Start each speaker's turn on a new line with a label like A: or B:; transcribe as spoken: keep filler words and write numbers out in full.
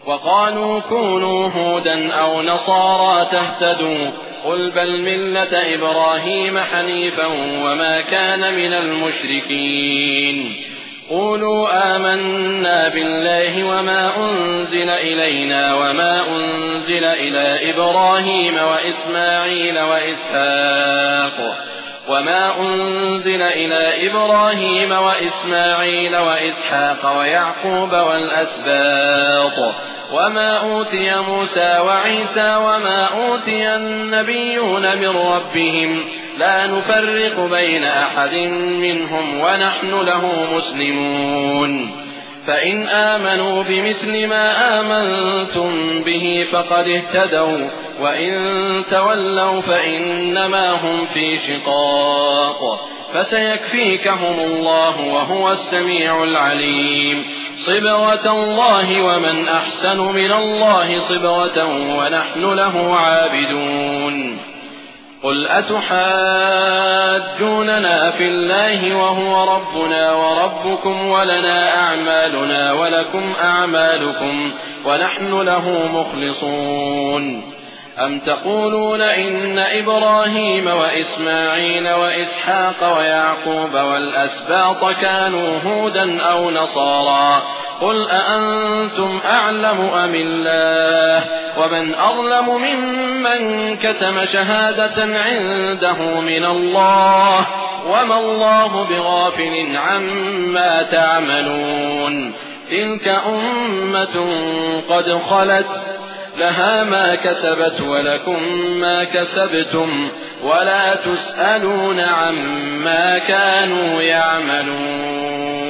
A: وقالوا كونوا هودا أو نصارى تهتدوا قل بل ملة إبراهيم حنيفا وما كان من المشركين قولوا آمنا بالله وما أنزل إلينا وما أنزل إلى إبراهيم وإسماعيل وإسحاق وما أنزل إلى إبراهيم وإسماعيل وإسحاق ويعقوب والأسباط وما أوتي موسى وعيسى وما أوتي النبيون من ربهم لا نفرق بين أحد منهم ونحن له مسلمون فإن آمنوا بمثل ما آمنتم به فقد اهتدوا وإن تولوا فإنما هم في شقاق فسيكفيكهم الله وهو السميع العليم صبغة الله ومن أحسن من الله صبغة ونحن له عابدون قل أتحاجوننا في الله وهو ربنا وربكم ولنا أعمالنا ولكم أعمالكم ونحن له مخلصون أم تقولون إن إبراهيم وإسماعيل وإسحاق ويعقوب والأسباط كانوا هودا أو نصارى قل أأنتم أعلم أم الله ومن أظلم ممن كتم شهادة عنده من الله وما الله بغافل عما تعملون تلك أمة قد خلت لها ما كسبت ولكم ما كسبتم ولا تسألون عما كانوا يعملون.